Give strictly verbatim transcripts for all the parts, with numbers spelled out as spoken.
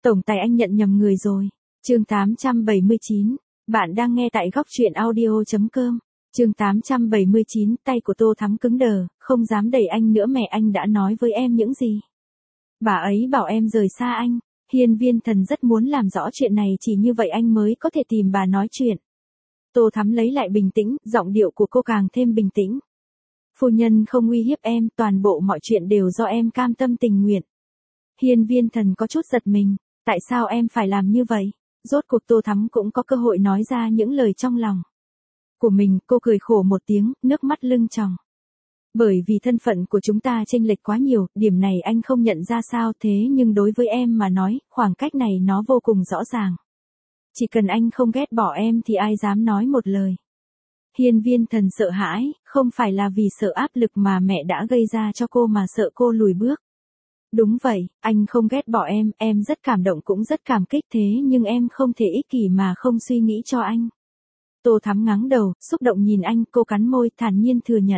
Tổng tài anh nhận nhầm người rồi. Chương tám trăm bảy mươi chín. Bạn đang nghe tại góc truyện audio.com. Chương tám trăm bảy mươi chín, tay của Tô Thắm cứng đờ, không dám đẩy anh nữa. Mẹ anh đã nói với em những gì? Bà ấy bảo em rời xa anh. Hiên Viên Thần rất muốn làm rõ chuyện này, chỉ như vậy anh mới có thể tìm bà nói chuyện. Tô Thắm lấy lại bình tĩnh, giọng điệu của cô càng thêm bình tĩnh. Phu nhân không uy hiếp em, toàn bộ mọi chuyện đều do em cam tâm tình nguyện. Hiên Viên Thần có chút giật mình, tại sao em phải làm như vậy? Rốt cuộc Tô Thắm cũng có cơ hội nói ra những lời trong lòng của mình. Cô cười khổ một tiếng, nước mắt lưng tròng. Bởi vì thân phận của chúng ta chênh lệch quá nhiều, điểm này anh không nhận ra sao, thế nhưng đối với em mà nói, khoảng cách này nó vô cùng rõ ràng. Chỉ cần anh không ghét bỏ em thì ai dám nói một lời. Hiên Viên Thần sợ hãi, không phải là vì sợ áp lực mà mẹ đã gây ra cho cô mà sợ cô lùi bước. Đúng vậy, anh không ghét bỏ em, em rất cảm động cũng rất cảm kích, thế nhưng em không thể ích kỷ mà không suy nghĩ cho anh. Tô Thắm ngáng đầu, xúc động nhìn anh, cô cắn môi, thản nhiên thừa nhận.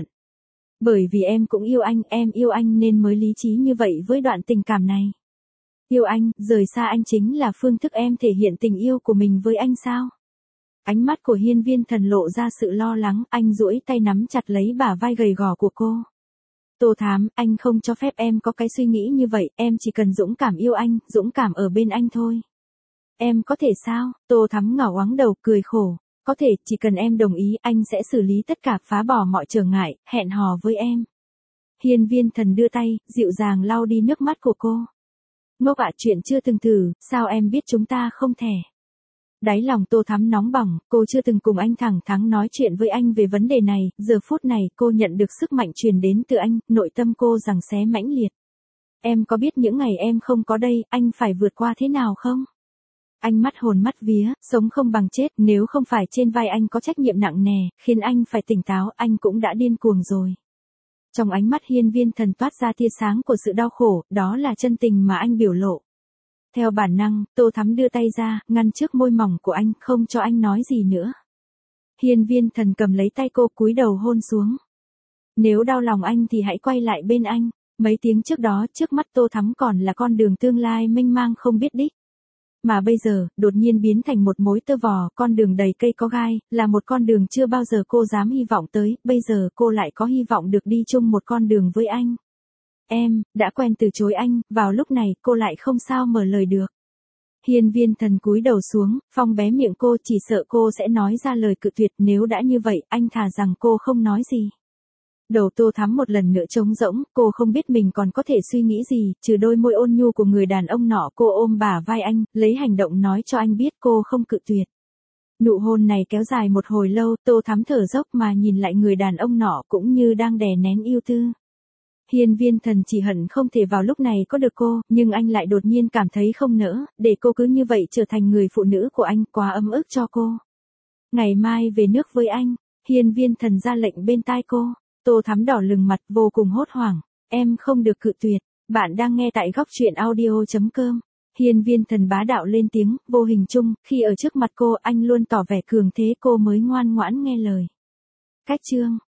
Bởi vì em cũng yêu anh, em yêu anh nên mới lý trí như vậy với đoạn tình cảm này. Yêu anh, rời xa anh chính là phương thức em thể hiện tình yêu của mình với anh sao? Ánh mắt của Hiên Viên Thần lộ ra sự lo lắng, anh duỗi tay nắm chặt lấy bả vai gầy gò của cô. Tô Thắm, anh không cho phép em có cái suy nghĩ như vậy, em chỉ cần dũng cảm yêu anh, dũng cảm ở bên anh thôi. Em có thể sao? Tô Thắm ngẩng ngoáng đầu, cười khổ. Có thể, chỉ cần em đồng ý, anh sẽ xử lý tất cả, phá bỏ mọi trở ngại, hẹn hò với em. Hiên Viên Thần đưa tay, dịu dàng lau đi nước mắt của cô. Ngốc ạ, chuyện chưa từng thử, sao em biết chúng ta không thể? Đáy lòng Tô Thắm nóng bỏng, cô chưa từng cùng anh thẳng thắn nói chuyện với anh về vấn đề này, giờ phút này cô nhận được sức mạnh truyền đến từ anh, nội tâm cô giằng xé mãnh liệt. Em có biết những ngày em không có đây, anh phải vượt qua thế nào không? Anh mắt hồn mắt vía, sống không bằng chết, nếu không phải trên vai anh có trách nhiệm nặng nề, khiến anh phải tỉnh táo, anh cũng đã điên cuồng rồi. Trong ánh mắt Hiên Viên Thần toát ra tia sáng của sự đau khổ, đó là chân tình mà anh biểu lộ. Theo bản năng, Tô Thắm đưa tay ra, ngăn trước môi mỏng của anh, không cho anh nói gì nữa. Hiên Viên Thần cầm lấy tay cô, cúi đầu hôn xuống. Nếu đau lòng anh thì hãy quay lại bên anh. Mấy tiếng trước đó, trước mắt Tô Thắm còn là con đường tương lai mênh mang không biết đích. Mà bây giờ, đột nhiên biến thành một mối tơ vò, con đường đầy cây có gai, là một con đường chưa bao giờ cô dám hy vọng tới, bây giờ cô lại có hy vọng được đi chung một con đường với anh. Em, đã quen từ chối anh, vào lúc này cô lại không sao mở lời được. Hiên Viên Thần cúi đầu xuống, phong bé miệng cô, chỉ sợ cô sẽ nói ra lời cự tuyệt, nếu đã như vậy, anh thà rằng cô không nói gì. Đầu Tô Thắm một lần nữa trống rỗng, cô không biết mình còn có thể suy nghĩ gì, trừ đôi môi ôn nhu của người đàn ông nọ. Cô ôm bả vai anh, lấy hành động nói cho anh biết cô không cự tuyệt. Nụ hôn này kéo dài một hồi lâu, Tô Thắm thở dốc mà nhìn lại người đàn ông nọ cũng như đang đè nén yêu tư. Hiên Viên Thần chỉ hận không thể vào lúc này có được cô, nhưng anh lại đột nhiên cảm thấy không nỡ, để cô cứ như vậy trở thành người phụ nữ của anh, quá ấm ức cho cô. Ngày mai về nước với anh, Hiên Viên Thần ra lệnh bên tai cô. Tô Thắm đỏ lừng mặt, vô cùng hốt hoảng. Em không được cự tuyệt. Bạn đang nghe tại góc truyện audio.com. Hiên Viên Thần bá đạo lên tiếng, vô hình chung, khi ở trước mặt cô, anh luôn tỏ vẻ cường thế, cô mới ngoan ngoãn nghe lời. Cách chương.